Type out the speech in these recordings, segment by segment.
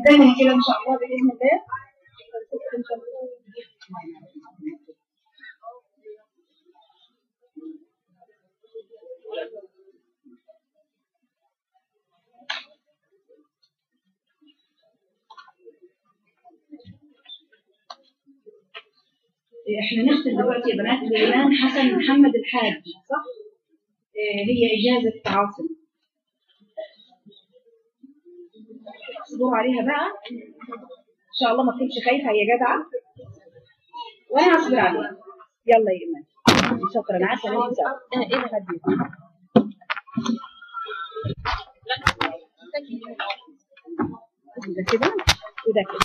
ننتهي كده ان شاء الله باذن الله. احنا نختم دلوقتي يا بنات بإيمان حسن محمد الحاج، صح؟ هي إجازة عاصم. اصبروا عليها بقى إن شاء الله، ما تكونش خايفة يا جدعة وأنا هصبر عليها. يلا يا إيمان، شكرا. أنا عارفة إن أنت إيه الهدي ده كده وده كده.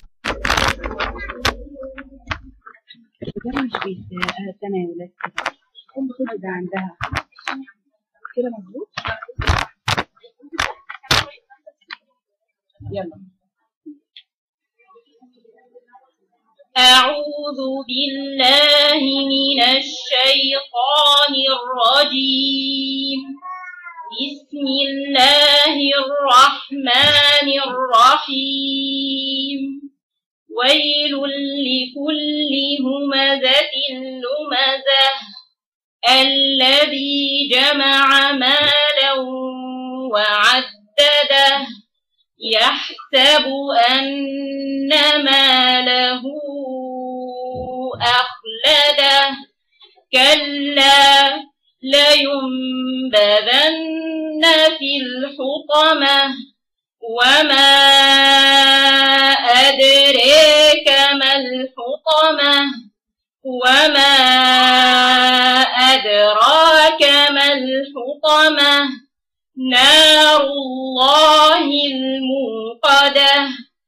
ده مش تناولات كده، كل خد ده عندها كده مظبوط. يلا. أعوذ بالله من الشيطان الرجيم. بسم الله الرحمن الرحيم. ويل لكل همزة لمزة الذي جمع مالا وعدده يحسب أن ماله أخلده كلا لينبذن في الحطمة وما أدريك ما الحطمة وما أدراك ما الحطمة نار الله الموقدة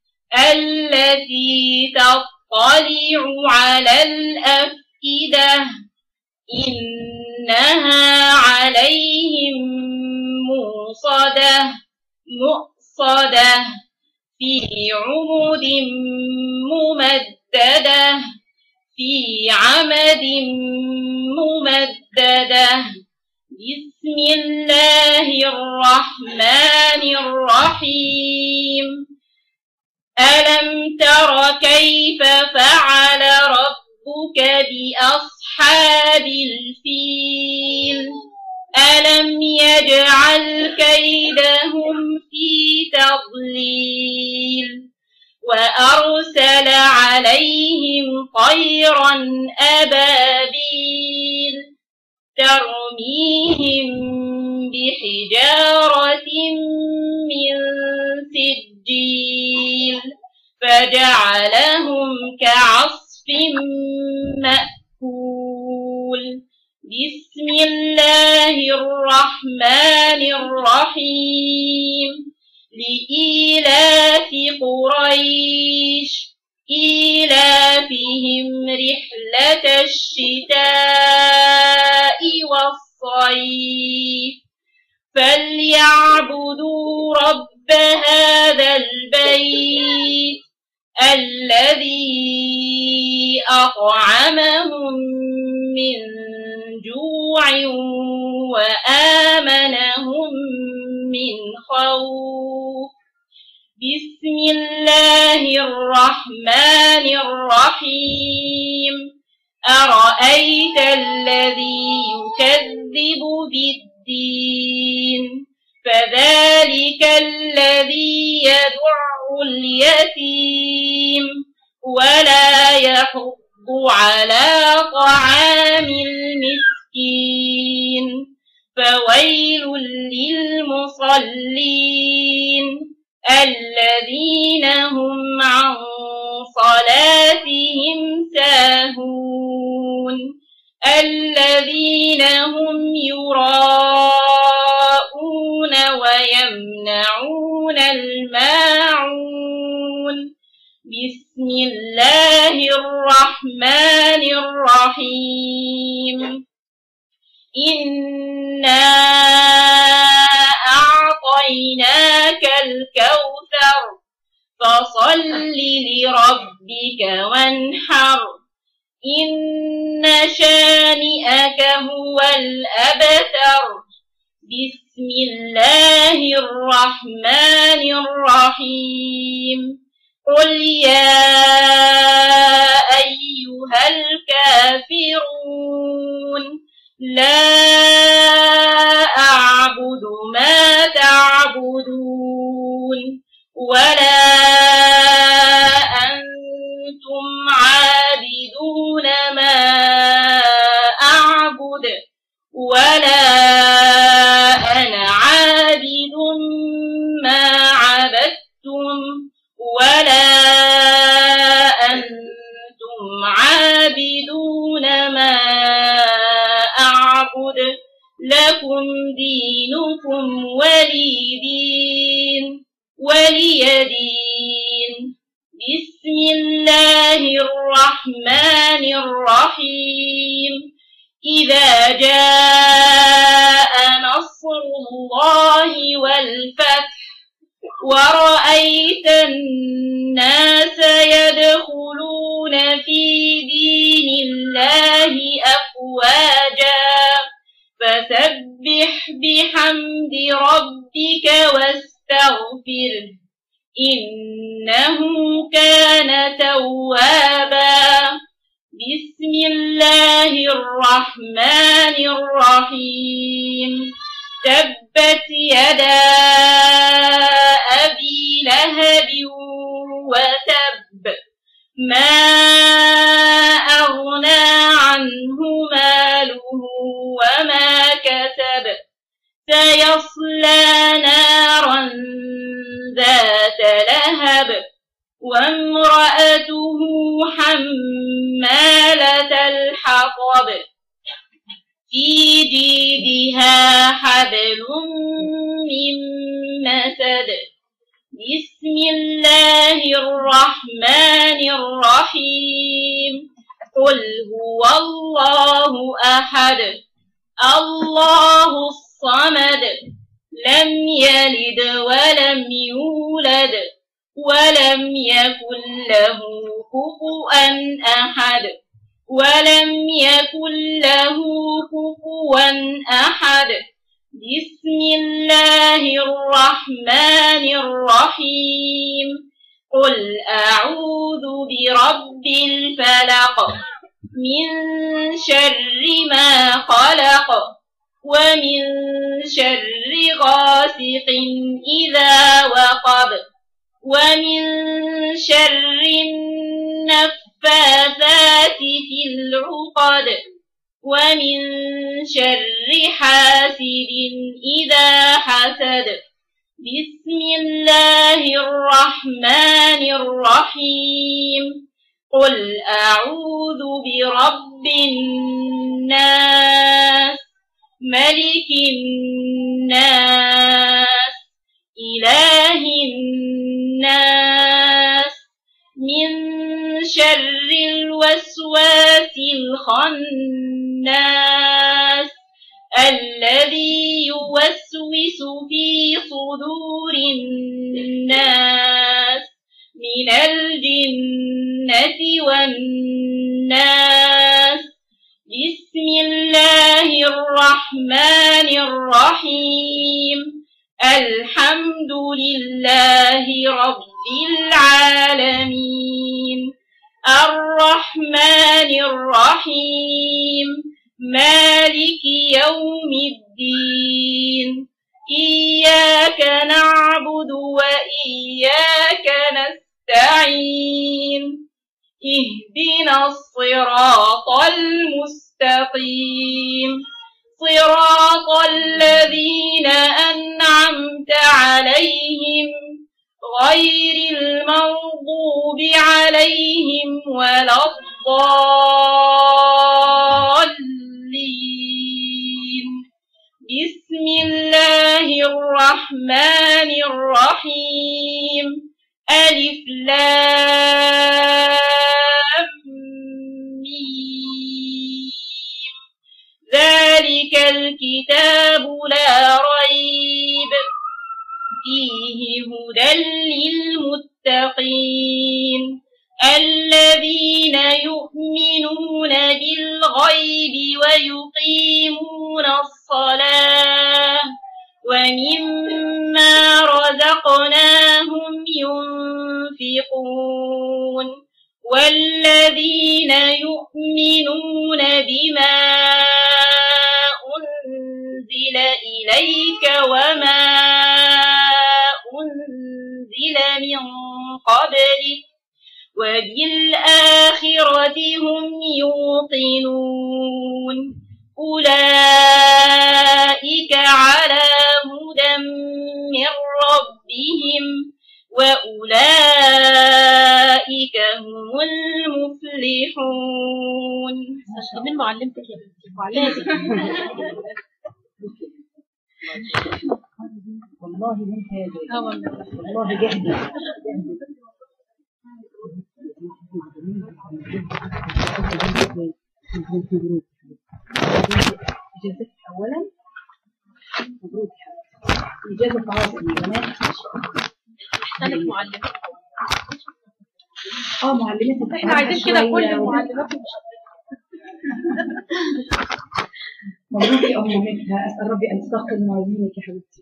التي تطلع على الأفئدة إنها عليهم مؤصدة في عمد ممددة في عمد ممددة. بسم الله الرحمن الرحيم. ألم تر كيف فعل ربك بأصحاب الفيل ألم يجعل كيدهم في تضليل وأرسل عليهم طيرا أبابيل ترميهم بحجارة من سجيل فجعلهم كعصف مأكول. بسم الله الرحمن الرحيم. لإيلاف قريش إيلافهم رحلة الشتاء والصيف فليعبدوا رب هذا البيت الذي أطعمهم من جوع وآمنهم من خوف. بسم الله الرحمن الرحيم. أرأيت الذي يكذب بالدين فذلك الذي يدع اليتيم ولا يحض على طعام المسكين فويل للمصلين الذين هم عن صلاتهم ساهون الذين هم يراءون ويمنعون الماعون. بسم الله الرحمن الرحيم. إنا أعطيناك الكوثر فصل لربك وانحر إن شانئك هو الأبتر. بسم الله الرحمن الرحيم. قل يا أيها الكافرون لا أعبد ما تعبدون ولا أنتم عابدون ما أعبد ولا أنا عابد ما عبدتم ولا أنتم عابدون ما أعبد لكم دينكم ولي دين. بسم الله الرحمن الرحيم. إذا جاء نصر الله والفتح ورأيت الناس يدخلون في دين الله أفواجا فسبح بحمد ربك واستغفره إنه كان توابا. بسم الله الرحمن الرحيم. تبت يدا أبي لهب وتب ما أغنى عنه ماله وما كسب سيصلى نارا ذات لهب وامرأته حمالة الحطب في جيدها حبل من مسد. بسم الله الرحمن الرحيم. قل هو الله أحد الله الصمد لم يلد ولم يولد ولم يكن له كفوا أحد بسم الله الرحمن الرحيم. قل أعوذ برب الفلق من شر ما خلق ومن شر غاسق إذا وقب ومن شر النفاثات في العقد ومن شر حاسد إذا حسد. بسم الله الرحمن الرحيم. قل أعوذ برب الناس ملك الناس إله الناس من شر الوسواس الخناس الذي يوسوس في صدور الناس من الجنة والناس. بسم الله الرحمن الرحيم. الحمد لله رب العالمين الرحمن الرحيم مالك يوم الدين إياك نعبد وإياك نستعين اهدنا الصراط المستقيم صراط الذين أنعمت عليهم غير المغضوب عليهم ولا الضالين. بسم الله الرحمن الرحيم. ألف لام ميم ذلك الكتاب لا ريب فيه هدى للمتقين الذين يؤمنون بالغيب ويقيمون الصلاة ومما رزقناهم ينفقون والذين يؤمنون بما أنزل إليك وما أنزل من قبلك وبالآخرة هم يوقنون أولئك على هدى من ربهم وأولئك هم المفلحون. من معلمتك يا بنتي معلمتك والله ممتازة والله جهدي إجازتك أولا مبروك إجازة عاصم يا بنات أحسنت معلمتك معلمتك احنا عايزين كده كل المعلمات مبروك يا أم مامتها أسأل ربي أن تستقل موازينك يا حبيبتي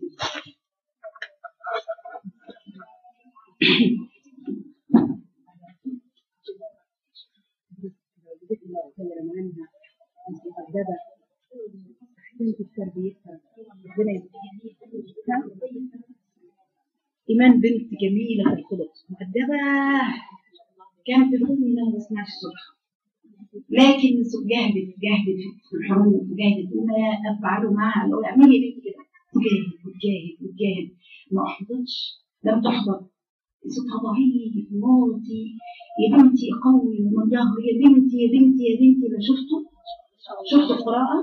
أتكلم عنها أنت مؤدبة أحسنت تربيتها ربنا يبارك إيمان بنت جميلة الخلق مؤدبة كانت بتغني إن أنا ما بسمعش صوتها لكن جاهدت في الحروف جاهدت وما أفعله معها لو اعملي يا بنتي كده وتجاهد ما أحبطتش لم تحبط صوتها ضعيف واطي يا بنتي قوي ومن ظهر يا بنتي لا شفتوا القراءة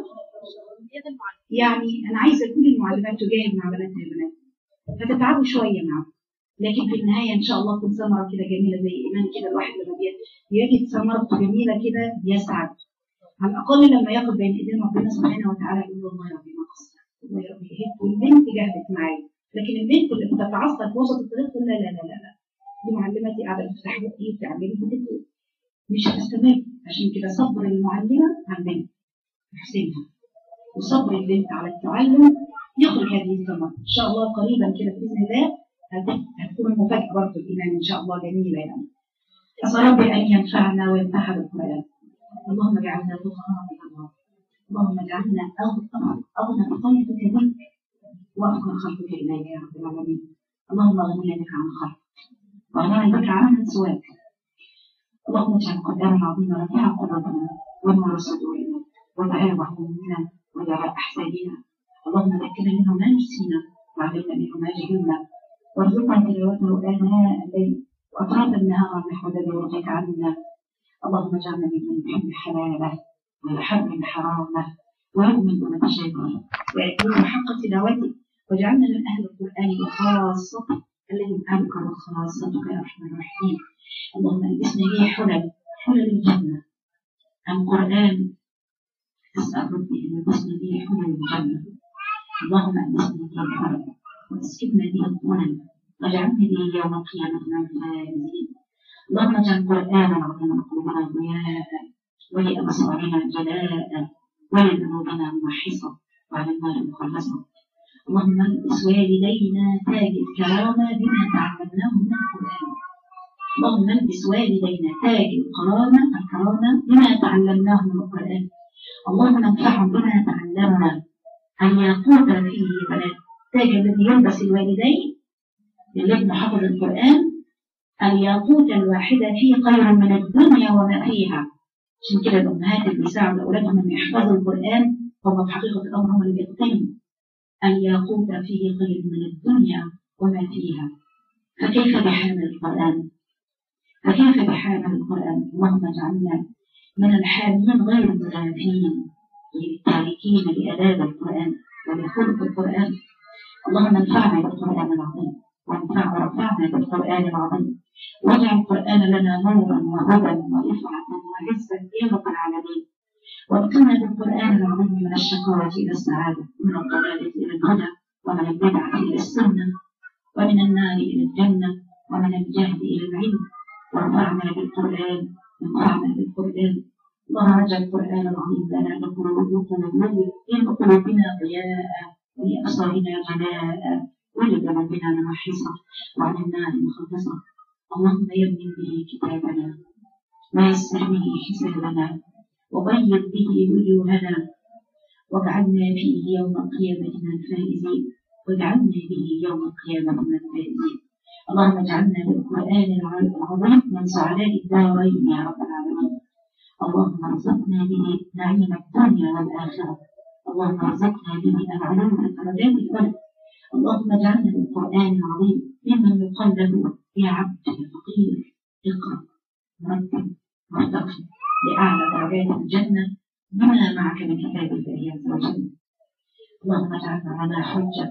يعني أنا عايزة كل المعلمات تجاهد مع بناتها يا بنات فتتعبوا شوية معهم لكن في النهاية إن شاء الله تكون ثمرة كده جميلة زي إيمان كده الواحد لما بيجد ثمرة جميلة كده بيسعد على الأقل لما ياخد بين إيدين ربنا سبحانه وتعالى يقول والله يا ربي ما قصر والله يا ربي جهدت والبنت جهدت معايا لكن البنت اللي بتتعصب في وسط الطريق تقول لا دي معلمتي قاعدة تفتح بقي وتعملي بتقول مش هتستمر عشان كده صبر المعلمة على البنت تحسنها وصبر البنت على التعلم يخرج هذه الثمرة إن شاء الله قريبا كده بإذن الله هتكون المفاجأة برضه الإيمان إن شاء الله جميلة يعني. أسأل ربي أن ينفعنا وينفعنا بالقرآن. اللهم اجعلنا فقهاء الله. اللهم اجعلنا أغنى خلقك بك وأفقر خلقك إليك يا رب العالمين. اللهم اغننا بك عن خلقك واغننا بك عن سواك. اللهم اجعل القرآن العظيم رفيع قلوبنا ونور صدورنا وذهاب همومنا وجلاء أحزاننا. اللهم ذكرنا منه ما نسينا وعلمنا منه ما جهلنا وارزقنا تلاوته آناء الليل وأطراف النهار نحو ذي ورضيك عنا. اللهم اجعلنا ممن يحب حلاله ويحرم حرامه ويؤمن بما تشاء ويكون حق تلاوته واجعلنا من أهل القرآن وخاصته الذين أنك وخاصتك يا أرحم الراحمين. اللهم ألبسنا به حلل الجنة عن قرآن أسأل ربي أن يلبسنا به حلل الجنة. اللهم ألبسنا به الحلل واسكبنا به الظلم واجعلنا به يوم القيامة من الفائزين. اللهم اجعل القرآن العظيم قلوبنا ضياء ولأبصارنا جلاء ولذنوبنا ممحصة وعلى النار مخلصة. اللهم البس والدينا تاج الكرامة بما تعلمناه من القرآن. اللهم البس والدينا تاج الكرامة بما تعلمناه من القرآن. اللهم انفعهم بما تعلمنا أن يقود فيه بلد التاج الذي يلبس الوالدين للابن حفظ القرآن الياقوت الواحدة فيه خير من الدنيا وما فيها. عشان كده الأمهات اللي بيساعدوا أولادهم أن يحفظوا القرآن هم في حقيقة الأمر هم اللي بيقتنوا. الياقوت فيه خير من الدنيا وما فيها. فكيف بحامل القرآن؟ اللهم اجعلنا من الحاملين غير المتغافلين للتاركين لآداب القرآن ولخلق القرآن. اللهم انفعنا بالقرآن العظيم ورفعنا بالقرآن العظيم واجعل القرآن لنا نورا وهدى ورفعة وعزا يا رب العالمين. وابقنا بالقرآن العظيم من الشقاوة إلى السعادة ومن الضلالة إلى الهدى ومن البدعة إلى السنة ومن النار إلى الجنة ومن الجهل إلى العلم. وانفعنا بالقرآن اللهم اجعل القرآن العظيم لنا لقلوبنا ضياء ولأبصارنا جلاء ولذنوبنا ممحصة وعلى النار مخلصة. اللهم يمن به كتابنا ويسر به حسابنا وبيض به وجوهنا واجعلنا فيه يوم القيامة من الفائزين واجعلنا به يوم القيامة من الفائزين. اللهم اجعلنا بالقرآن العظيم من سعداء الدارين يا رب العالمين. اللهم ارزقنا به نعيم الدنيا والآخرة. اللهم ارزقنا به العلو في درجات الأولى. اللهم اجعلنا بالقرآن العظيم ممن يقال له يا عبد يا فقير اقرأ مرتب وارتقي لأعلى درجات الجنة بما معك من كتاب الله عز وجل. اللهم اجعلنا على حجة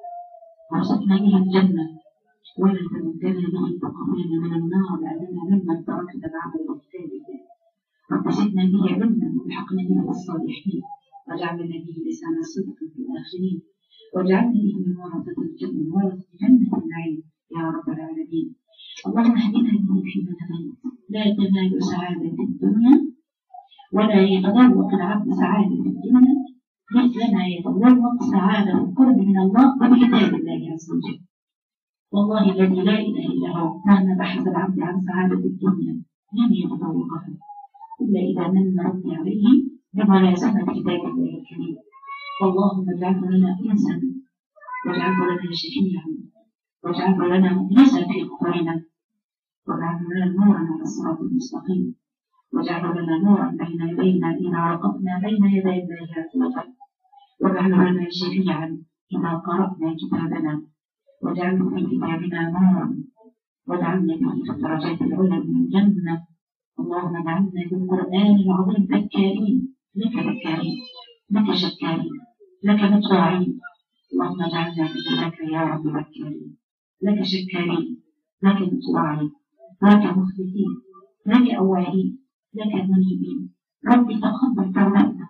وارزقنا به الجنة ولا تمدنا به بقبولنا من النار لأننا ممن تركنا بعد كتاب الله. رب زدنا به علما والحقنا به بالصالحين واجعلنا به لسان صدق في الآخرين واجعلنا به من ورثة الجنة ورثة جنة النعيم يا رب العالمين. اللهم اهدنا به فيمن هديت لا تنال سعادة الدنيا ولا يتذوق العبد سعادة الدنيا مثلما يتذوق سعادة القرب من الله وبكتاب الله عز وجل. والله الذي لا إله إلا هو مهما بحث العبد عن سعادة الدنيا لن يتذوقها إلا إذا من ربي عليه بملازمة كتاب الله الكريم. اللهم اجعله لنا إنسا واجعله لنا شفيعا واجعله لنا مؤنسا في قبورنا واجعله لنا نورا على الصراط المستقيم واجعله لنا نورا بين يدينا إذا وقفنا بين يدي الله عز وجل واجعله لنا شفيعا إذا قرأنا كتابنا واجعله في كتابنا نورا واجعلنا به في الدرجات العلى من الجنة. اللهم اجعلنا بالقرآن العظيم ذكارين لك ذكارين لك شكارين لك مطواعين. اللهم اجعلنا به لك يا رب ذكارين لك شكارين لك مطواعين لك مخبتين لك أواعين لك منيبين. رب تقبل توبتنا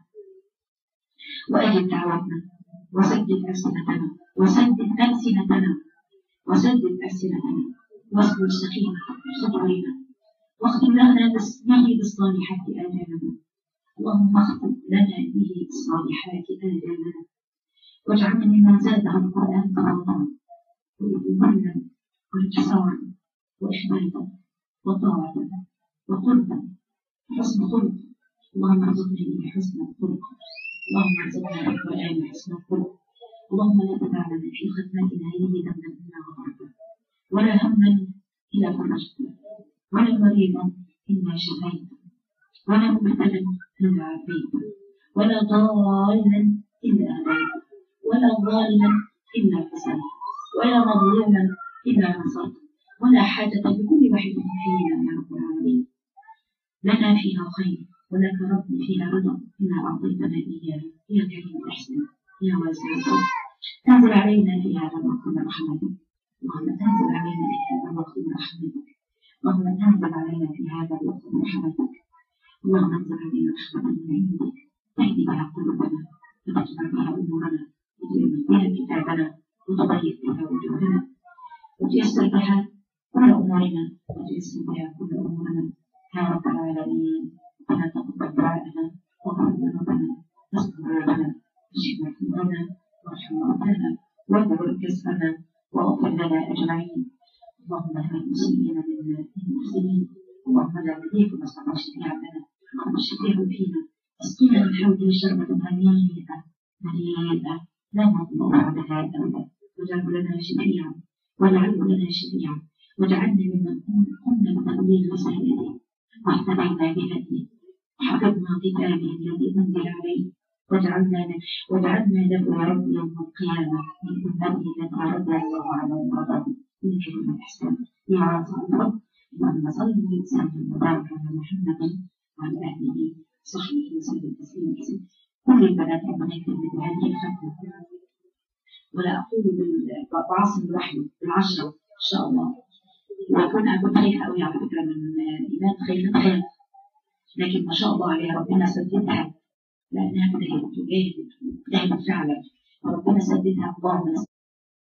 وأجب دعوتنا وسدد ألسنتنا وسدد ألسنتنا واصبر سخيمة صدورنا واختم لنا به بالصالحات آجالنا. اللهم اختم لنا به بالصالحات آجالنا واجعلنا ممن زاده القرآن تواضعا وإذلالا وانكسارا وإخباتا وطاعة وقربا حسن خلق. اللهم ارزقنا به حسن الخلق. اللهم ارزقنا بالقرآن حسن الخلق. اللهم لا تدع لنا في ختمتنا هذه ذنبا إلا غفرته ولا هما إلا فرجته ولا مريضا إلا شفيته ولا مبتلا إلا عافيته ولا ضالا إلا هديته ولا ظالما إلا حسنته ولا مظلوما إلا نصرته ولا حاجة لكل واحد فينا يا رب العالمين لنا فيها خير ولك رب فيها رضا إلا أعطيتنا إياها يا كريم الإحسان يا واسع الفضل. انزل علينا في هذا الوقت من رحمتك. اللهم انزل علينا في هذا الوقت من رحمتك. اللهم انزل علينا في هذا الوقت من رحمتك. اللهم انزل علينا رحمة من عندك تهدي بها قلوبنا وتجمع بها أمورنا وتؤمن بها كتابنا وتضيق بها وجوهنا وتيسر بها كل أمورنا يا رب العالمين. ربنا تقبل دعاءنا واغفر ذنوبنا واستر عيوبنا واشف مرضانا وارحم موتانا واجبر كسرنا واغفر لنا أجمعين. اللهم اهد المسلمين منا المسلمين. اللهم لا نهديك واصنع شفيعنا اللهم الشفيع فينا اسقنا من حوله شربة هنيئة مريئة لا نظلم بعدها أبدا واجعله لنا شفيعا واجعلنا ممن قمنا بتبليغ رسالته واهتدينا بهديه وحفظنا كتابه الذي أنزل عليه واجعلنا له يا رب يوم القيامة من أمته التي رضي الله عنهم ورضاه من كريم الإحسان يا راسع الفضل. اللهم صل وسلم وبارك على محمد وعلى آله وصحبه وسلم تسليما كثيرا. كل البنات ربنا يكتب بهذه الختمة ولا أقول بعصر الوحي بالعشرة إن شاء الله. وأكون خايفة أوي على فكرة من الإيمان خايفة لكن ما شاء الله عليها ربنا سددها لأنها اجتهدت فعلا وربنا سددها. اللهم